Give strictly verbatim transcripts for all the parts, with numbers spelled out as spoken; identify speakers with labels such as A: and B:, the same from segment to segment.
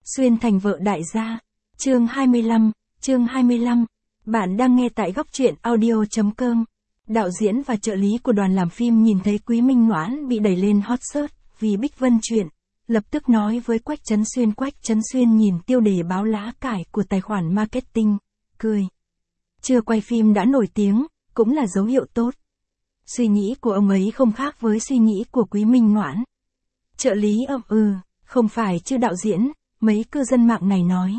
A: Xuyên thành vợ đại gia. Chương hai mươi lăm, chương hai mươi lăm. Bạn đang nghe tại góc truyện audio.com. Đạo diễn và trợ lý của đoàn làm phim nhìn thấy Quý Minh Ngoãn bị đẩy lên hot search vì Bích Vân chuyện, lập tức nói với Quách Trấn Xuyên. Quách Trấn Xuyên nhìn tiêu đề báo lá cải của tài khoản marketing, cười. Chưa quay phim đã nổi tiếng, cũng là dấu hiệu tốt. Suy nghĩ của ông ấy không khác với suy nghĩ của Quý Minh Ngoãn. Trợ lý ậm ừ, không phải chứ đạo diễn, mấy cư dân mạng này nói.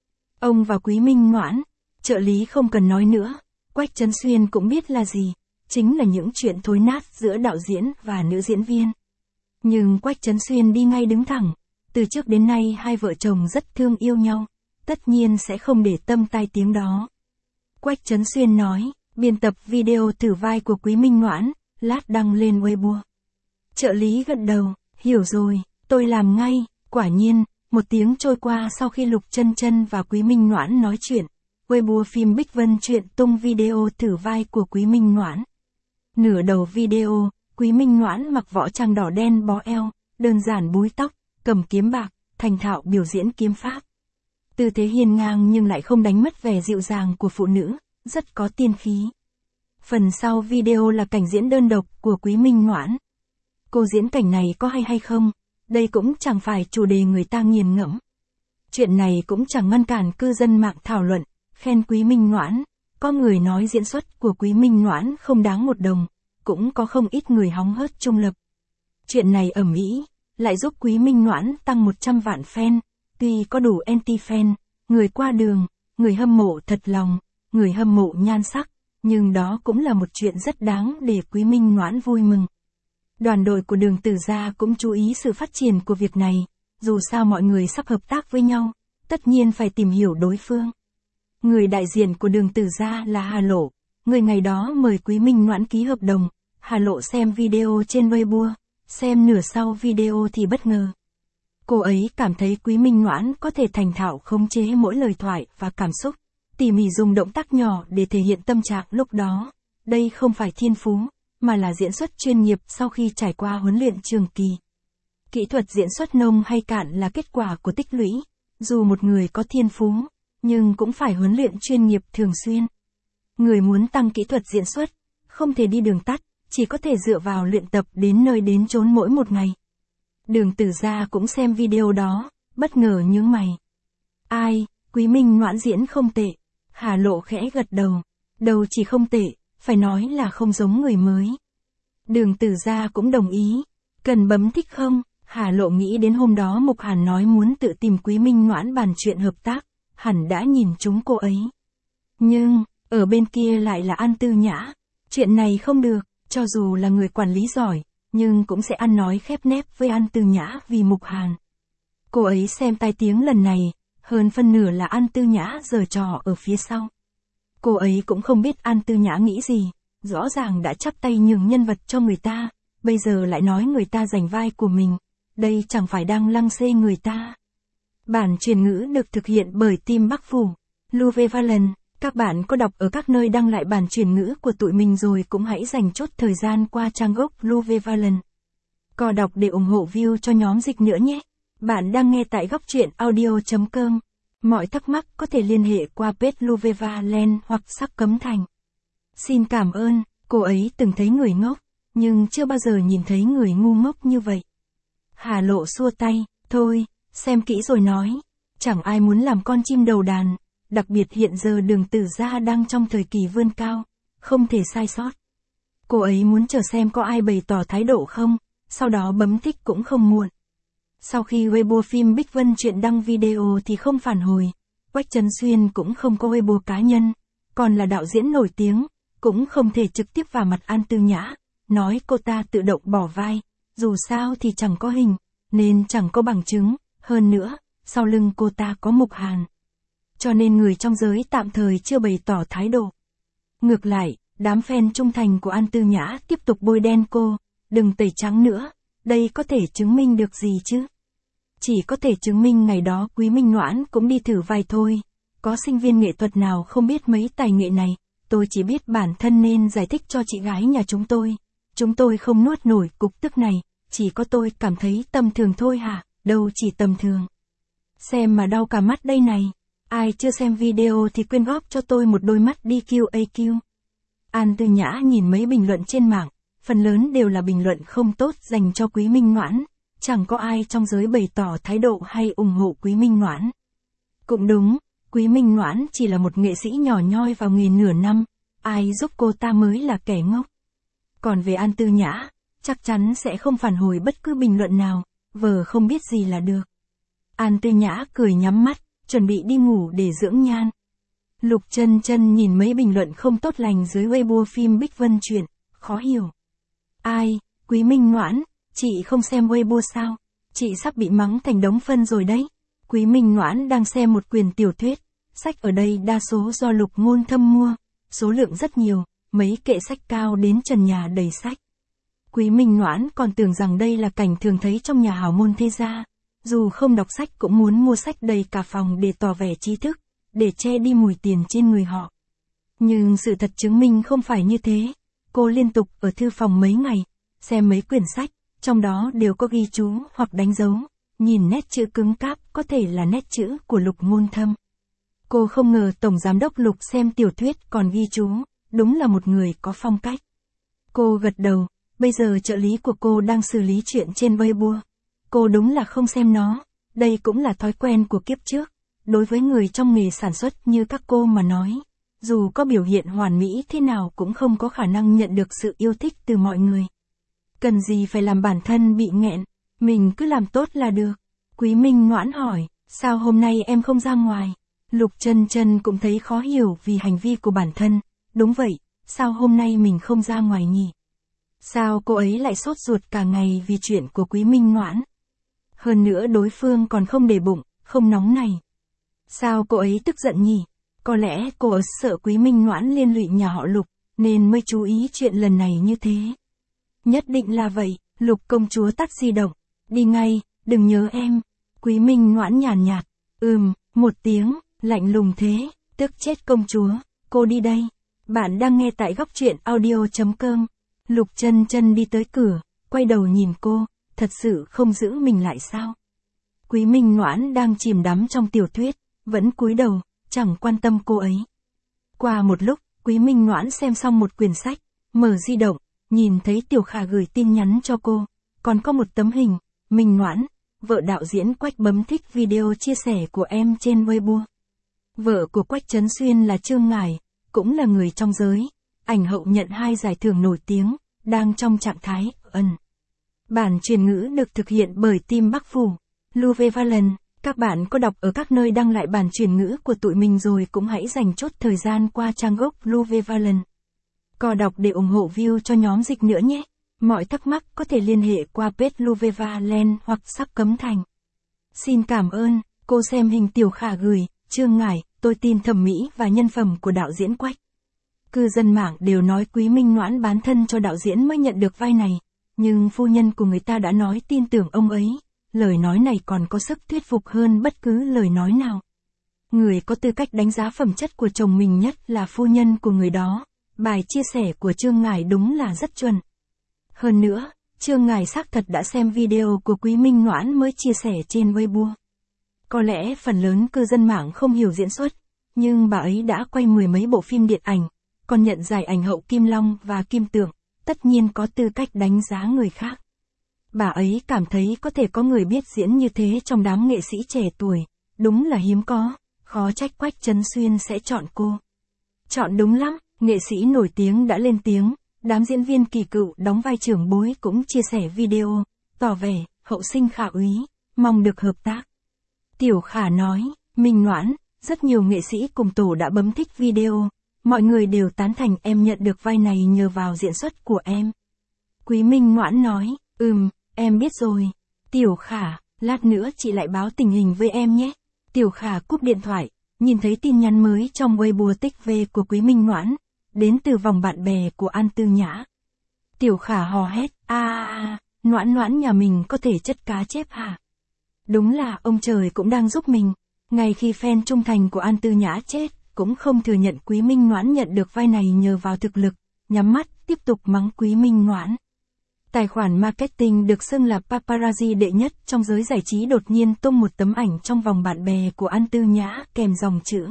A: Ông và Quý Minh Ngoãn, trợ lý không cần nói nữa, Quách Trấn Xuyên cũng biết là gì, chính là những chuyện thối nát giữa đạo diễn và nữ diễn viên. Nhưng Quách Trấn Xuyên đi ngay đứng thẳng, từ trước đến nay hai vợ chồng rất thương yêu nhau, tất nhiên sẽ không để tâm tai tiếng đó. Quách Trấn Xuyên nói, biên tập video thử vai của Quý Minh Ngoãn, lát đăng lên Weibo. Trợ lý gật đầu, hiểu rồi, tôi làm ngay. Quả nhiên, một tiếng trôi qua sau khi Lục Chân Chân và Quý Minh Ngoãn nói chuyện, Weibo phim Bích Vân chuyện tung video thử vai của Quý Minh Ngoãn. Nửa đầu video, Quý Minh Ngoãn mặc võ trang đỏ đen bó eo, đơn giản búi tóc, cầm kiếm bạc, thành thạo biểu diễn kiếm pháp. Tư thế hiên ngang nhưng lại không đánh mất vẻ dịu dàng của phụ nữ, rất có tiên khí. Phần sau video là cảnh diễn đơn độc của Quý Minh Ngoãn. Cô diễn cảnh này có hay hay không? Đây cũng chẳng phải chủ đề người ta nghiền ngẫm. Chuyện này cũng chẳng ngăn cản cư dân mạng thảo luận, khen Quý Minh Ngoãn. Có người nói diễn xuất của Quý Minh Ngoãn không đáng một đồng, cũng có không ít người hóng hớt trung lập. Chuyện này ầm ĩ, lại giúp Quý Minh Ngoãn tăng một trăm vạn fan, tuy có đủ anti-fan, người qua đường, người hâm mộ thật lòng, người hâm mộ nhan sắc, nhưng đó cũng là một chuyện rất đáng để Quý Minh Ngoãn vui mừng. Đoàn đội của Đường Tử Gia cũng chú ý sự phát triển của việc này, dù sao mọi người sắp hợp tác với nhau, tất nhiên phải tìm hiểu đối phương. Người đại diện của Đường Tử Gia là Hà Lộ, người ngày đó mời Quý Minh Ngoãn ký hợp đồng. Hà Lộ xem video trên Weibo, xem nửa sau video thì bất ngờ. Cô ấy cảm thấy Quý Minh Ngoãn có thể thành thạo khống chế mỗi lời thoại và cảm xúc, tỉ mỉ dùng động tác nhỏ để thể hiện tâm trạng lúc đó. Đây không phải thiên phú, mà là diễn xuất chuyên nghiệp sau khi trải qua huấn luyện trường kỳ. Kỹ thuật diễn xuất nông hay cạn là kết quả của tích lũy, dù một người có thiên phú, nhưng cũng phải huấn luyện chuyên nghiệp thường xuyên. Người muốn tăng kỹ thuật diễn xuất, không thể đi đường tắt, chỉ có thể dựa vào luyện tập đến nơi đến chốn mỗi một ngày. Đường Tử Gia cũng xem video đó, bất ngờ nhướng mày. Ai, Quý Minh Ngoãn diễn không tệ. Hà Lộ khẽ gật đầu. Đầu chỉ không tệ, phải nói là không giống người mới. Đường Tử Gia cũng đồng ý. Cần bấm thích không? Hà Lộ nghĩ đến hôm đó Mục Hàn nói muốn tự tìm Quý Minh Ngoãn bàn chuyện hợp tác, hẳn đã nhìn trúng cô ấy. Nhưng, ở bên kia lại là An Tư Nhã. Chuyện này không được, cho dù là người quản lý giỏi, nhưng cũng sẽ ăn nói khép nép với An Tư Nhã vì Mục Hàn. Cô ấy xem tai tiếng lần này, hơn phân nửa là An Tư Nhã giở trò ở phía sau. Cô ấy cũng không biết An Tư Nhã nghĩ gì, rõ ràng đã chắp tay nhường nhân vật cho người ta, bây giờ lại nói người ta giành vai của mình, đây chẳng phải đang lăng xê người ta. Bản truyền ngữ được thực hiện bởi team Bắc Phủ, Louve Valen. Các bạn có đọc ở các nơi đăng lại bản truyền ngữ của tụi mình rồi cũng hãy dành chút thời gian qua trang gốc Louve Valen. Co đọc để ủng hộ view cho nhóm dịch nữa nhé. Bạn đang nghe tại góc truyện audio.com. Mọi thắc mắc có thể liên hệ qua page Louve Valen hoặc Sắc Cấm Thành. Xin cảm ơn, cô ấy từng thấy người ngốc, nhưng chưa bao giờ nhìn thấy người ngu ngốc như vậy. Hà Lộ xua tay, thôi, xem kỹ rồi nói. Chẳng ai muốn làm con chim đầu đàn. Đặc biệt hiện giờ Đường Tử Gia đang trong thời kỳ vươn cao, không thể sai sót. Cô ấy muốn chờ xem có ai bày tỏ thái độ không, sau đó bấm thích cũng không muộn. Sau khi Weibo phim Bích Vân chuyện đăng video thì không phản hồi, Quách Trấn Xuyên cũng không có Weibo cá nhân, còn là đạo diễn nổi tiếng, cũng không thể trực tiếp vào mặt An Tư Nhã, nói cô ta tự động bỏ vai, dù sao thì chẳng có hình, nên chẳng có bằng chứng, hơn nữa, sau lưng cô ta có Mục Hàn. Cho nên người trong giới tạm thời chưa bày tỏ thái độ. Ngược lại, đám fan trung thành của An Tư Nhã tiếp tục bôi đen cô, đừng tẩy trắng nữa, đây có thể chứng minh được gì chứ? Chỉ có thể chứng minh ngày đó Quý Minh Ngoãn cũng đi thử vai thôi, có sinh viên nghệ thuật nào không biết mấy tài nghệ này, tôi chỉ biết bản thân nên giải thích cho chị gái nhà chúng tôi. Chúng tôi không nuốt nổi cục tức này, chỉ có tôi cảm thấy tầm thường thôi hả, đâu chỉ tầm thường. xem mà đau cả mắt đây này. Ai chưa xem video thì quyên góp cho tôi một đôi mắt đi quy a quy. An Tư Nhã nhìn mấy bình luận trên mạng, phần lớn đều là bình luận không tốt dành cho Quý Minh Noãn, chẳng có ai trong giới bày tỏ thái độ hay ủng hộ Quý Minh Noãn. Cũng đúng, Quý Minh Noãn chỉ là một nghệ sĩ nhỏ nhoi vào nghề nửa năm, ai giúp cô ta mới là kẻ ngốc. Còn về An Tư Nhã, chắc chắn sẽ không phản hồi bất cứ bình luận nào, vờ không biết gì là được. An Tư Nhã cười nhắm mắt, chuẩn bị đi ngủ để dưỡng nhan. Lục Chân Chân nhìn mấy bình luận không tốt lành dưới Weibo phim Bích Vân Truyện, khó hiểu. Ai, Quý Minh Noãn, chị không xem Weibo sao? Chị sắp bị mắng thành đống phân rồi đấy. Quý Minh Noãn đang xem một quyển tiểu thuyết, sách ở đây đa số do Lục Ngôn Thâm mua, số lượng rất nhiều, mấy kệ sách cao đến trần nhà đầy sách. Quý Minh Noãn còn tưởng rằng đây là cảnh thường thấy trong nhà hào môn thế gia, dù không đọc sách cũng muốn mua sách đầy cả phòng để tỏ vẻ trí thức, để che đi mùi tiền trên người họ. Nhưng sự thật chứng minh không phải như thế, cô liên tục ở thư phòng mấy ngày, xem mấy quyển sách, trong đó đều có ghi chú hoặc đánh dấu, nhìn nét chữ cứng cáp có thể là nét chữ của Lục Ngôn Thâm. Cô không ngờ Tổng Giám đốc Lục xem tiểu thuyết còn ghi chú, đúng là một người có phong cách. Cô gật đầu, bây giờ trợ lý của cô đang xử lý chuyện trên Weibo. Cô đúng là không xem nó, đây cũng là thói quen của kiếp trước. Đối với người trong nghề sản xuất như các cô mà nói, dù có biểu hiện hoàn mỹ thế nào cũng không có khả năng nhận được sự yêu thích từ mọi người. Cần gì phải làm bản thân bị nghẹn, mình cứ làm tốt là được. Quý Minh Noãn hỏi, sao hôm nay em không ra ngoài? Lục Chân Chân cũng thấy khó hiểu vì hành vi của bản thân. Đúng vậy, sao hôm nay mình không ra ngoài nhỉ? Sao cô ấy lại sốt ruột cả ngày vì chuyện của Quý Minh Noãn? Hơn nữa đối phương còn không để bụng, không nóng này. Sao cô ấy tức giận nhỉ? Có lẽ cô ấy sợ Quý Minh Noãn liên lụy nhà họ Lục, nên mới chú ý chuyện lần này như thế. Nhất định là vậy, Lục công chúa tắt di động. Đi ngay, đừng nhớ em. Quý Minh Noãn nhàn nhạt, ừm, một tiếng, lạnh lùng thế, tức chết công chúa, cô đi đây. Bạn đang nghe tại góc truyện audio chấm com. Lục Chân Chân đi tới cửa, quay đầu nhìn cô, thật sự không giữ mình lại sao? Quý Minh Noãn đang chìm đắm trong tiểu thuyết, vẫn cúi đầu, chẳng quan tâm cô ấy. Qua một lúc, Quý Minh Noãn xem xong một quyển sách, mở di động, nhìn thấy Tiểu Khả gửi tin nhắn cho cô, còn có một tấm hình, Minh Noãn, vợ đạo diễn Quách bấm thích video chia sẻ của em trên Weibo. Vợ của Quách Trấn Xuyên là Trương Ngải, cũng là người trong giới, ảnh hậu nhận hai giải thưởng nổi tiếng, đang trong trạng thái ẩn. Bản truyền ngữ được thực hiện bởi team Bắc Phủ, Luvevalent. Các bạn có đọc ở các nơi đăng lại bản truyền ngữ của tụi mình rồi cũng hãy dành chút thời gian qua trang gốc Luvevalent. Có đọc để ủng hộ view cho nhóm dịch nữa nhé. Mọi thắc mắc có thể liên hệ qua page Luvevalent hoặc Sắc Cấm Thành. Xin cảm ơn, cô xem hình Tiểu Khả gửi, Trương Ngải, tôi tin thẩm mỹ và nhân phẩm của đạo diễn Quách. Cư dân mạng đều nói Quý Minh Noãn bán thân cho đạo diễn mới nhận được vai này, nhưng phu nhân của người ta đã nói tin tưởng ông ấy. Lời nói này còn có sức thuyết phục hơn bất cứ lời nói nào. Người có tư cách đánh giá phẩm chất của chồng mình nhất là phu nhân của người đó. Bài chia sẻ của Trương Ngải đúng là rất chuẩn. Hơn nữa, Trương Ngải xác thật đã xem video của Quý Minh Noãn mới chia sẻ trên Weibo. Có lẽ phần lớn cư dân mạng không hiểu diễn xuất, nhưng bà ấy đã quay mười mấy bộ phim điện ảnh, còn nhận giải ảnh hậu Kim Long và Kim Tượng, tất nhiên có tư cách đánh giá người khác. Bà ấy cảm thấy có thể có người biết diễn như thế trong đám nghệ sĩ trẻ tuổi, đúng là hiếm có, khó trách Quách Trấn Xuyên sẽ chọn cô. Chọn đúng lắm, nghệ sĩ nổi tiếng đã lên tiếng, đám diễn viên kỳ cựu đóng vai trưởng bối cũng chia sẻ video, tỏ vẻ, hậu sinh Khả úy, mong được hợp tác. Tiểu Khả nói, Minh Noãn, rất nhiều nghệ sĩ cùng tổ đã bấm thích video, mọi người đều tán thành em nhận được vai này nhờ vào diễn xuất của em. Quý Minh Noãn nói, ừm, em biết rồi. Tiểu Khả, lát nữa chị lại báo tình hình với em nhé. Tiểu Khả cúp điện thoại, nhìn thấy tin nhắn mới trong Weibo tích về của Quý Minh Noãn, đến từ vòng bạn bè của An Tư Nhã. Tiểu Khả hò hét, a a a, Noãn Noãn nhà mình có thể chất cá chép hả? Đúng là ông trời cũng đang giúp mình. Ngay khi fan trung thành của An Tư Nhã chết, cũng không thừa nhận Quý Minh Noãn nhận được vai này nhờ vào thực lực, nhắm mắt tiếp tục mắng Quý Minh Noãn. Tài khoản marketing được xưng là paparazzi đệ nhất trong giới giải trí đột nhiên tung một tấm ảnh trong vòng bạn bè của An Tư Nhã kèm dòng chữ.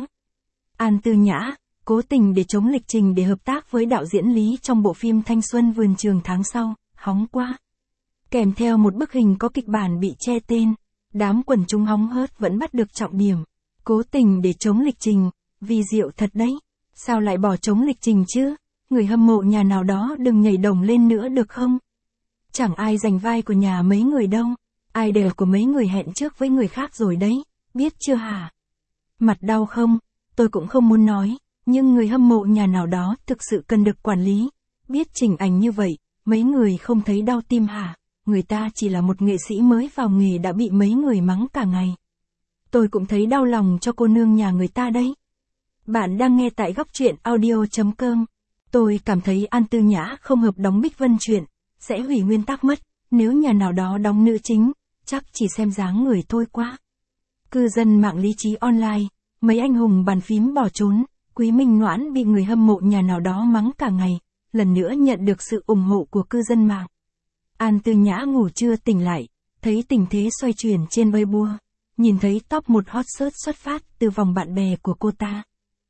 A: An Tư Nhã, cố tình để chống lịch trình để hợp tác với đạo diễn Lý trong bộ phim Thanh Xuân Vườn Trường tháng sau, hóng quá. Kèm theo một bức hình có kịch bản bị che tên, đám quần chúng hóng hớt vẫn bắt được trọng điểm. Cố tình để chống lịch trình, vì diệu thật đấy. Sao lại bỏ chống lịch trình chứ? Người hâm mộ nhà nào đó đừng nhảy đồng lên nữa được không? Chẳng ai giành vai của nhà mấy người đâu. Ai đều của mấy người hẹn trước với người khác rồi đấy, biết chưa hả? Mặt đau không? Tôi cũng không muốn nói, nhưng người hâm mộ nhà nào đó thực sự cần được quản lý. Biết chỉnh ảnh như vậy, mấy người không thấy đau tim hả? Người ta chỉ là một nghệ sĩ mới vào nghề đã bị mấy người mắng cả ngày. Tôi cũng thấy đau lòng cho cô nương nhà người ta đấy. Bạn đang nghe tại góc truyện audio chấm com. Tôi cảm thấy An Tư Nhã không hợp đóng Bích Vân truyện, sẽ hủy nguyên tắc mất, nếu nhà nào đó đóng nữ chính, chắc chỉ xem dáng người thôi quá. Cư dân mạng lý trí online, mấy anh hùng bàn phím bỏ trốn, Quý Minh Noãn bị người hâm mộ nhà nào đó mắng cả ngày, lần nữa nhận được sự ủng hộ của cư dân mạng. An Tư Nhã ngủ chưa tỉnh lại, thấy tình thế xoay chuyển trên Weibo, nhìn thấy top một hot search xuất phát từ vòng bạn bè của cô ta.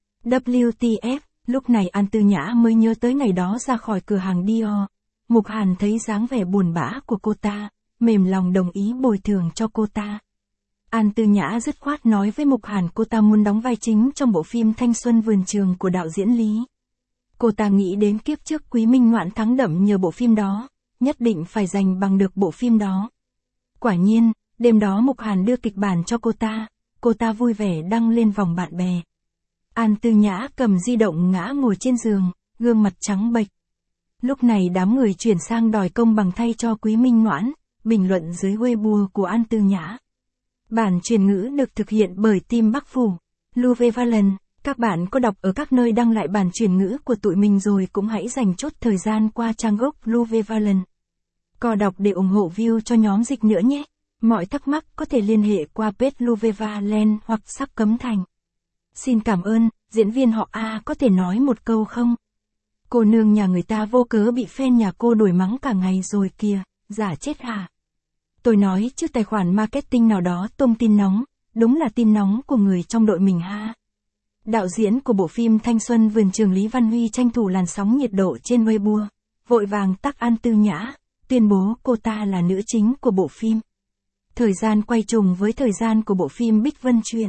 A: vê kép tê ép, lúc này An Tư Nhã mới nhớ tới ngày đó ra khỏi cửa hàng Dior. Mục Hàn thấy dáng vẻ buồn bã của cô ta, mềm lòng đồng ý bồi thường cho cô ta. An Tư Nhã dứt khoát nói với Mục Hàn cô ta muốn đóng vai chính trong bộ phim Thanh Xuân Vườn Trường của đạo diễn Lý. Cô ta nghĩ đến kiếp trước Quý Minh Noãn thắng đậm nhờ bộ phim đó, nhất định phải giành bằng được bộ phim đó. Quả nhiên, đêm đó Mục Hàn đưa kịch bản cho cô ta, cô ta vui vẻ đăng lên vòng bạn bè. An Tư Nhã cầm di động ngã ngồi trên giường, gương mặt trắng bệch. Lúc này đám người chuyển sang đòi công bằng thay cho Quý Minh Noãn, bình luận dưới Weibo của An Tư Nhã. Bản truyền ngữ được thực hiện bởi team Bắc Phủ, Luvevalent. Các bạn có đọc ở các nơi đăng lại bản truyền ngữ của tụi mình rồi cũng hãy dành chút thời gian qua trang gốc Luvevalent. Có đọc để ủng hộ view cho nhóm dịch nữa nhé. Mọi thắc mắc có thể liên hệ qua page Luvevalent hoặc Sắc Cấm Thành. Xin cảm ơn, diễn viên họ A có thể nói một câu không? Cô nương nhà người ta vô cớ bị fan nhà cô đuổi mắng cả ngày rồi kìa, giả chết hả? Tôi nói chứ tài khoản marketing nào đó tung tin nóng, đúng là tin nóng của người trong đội mình ha. Đạo diễn của bộ phim Thanh Xuân Vườn Trường Lý Văn Huy tranh thủ làn sóng nhiệt độ trên Weibo, vội vàng tag An Tư Nhã, tuyên bố cô ta là nữ chính của bộ phim. Thời gian quay trùng với thời gian của bộ phim Bích Vân truyện.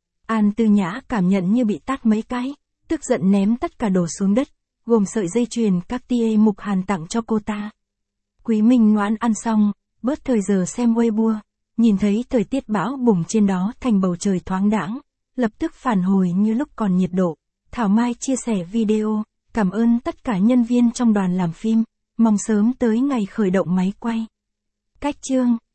A: An Tư Nhã cảm nhận như bị tát mấy cái, tức giận ném tất cả đồ xuống đất, gồm sợi dây chuyền Cartier Mục Hàn tặng cho cô ta. Quý Minh Noãn ăn xong, bớt thời giờ xem Weibo, nhìn thấy thời tiết bão bùng trên đó thành bầu trời thoáng đãng, lập tức phản hồi như lúc còn nhiệt độ. Thảo Mai chia sẻ video, cảm ơn tất cả nhân viên trong đoàn làm phim, mong sớm tới ngày khởi động máy quay. Cách chương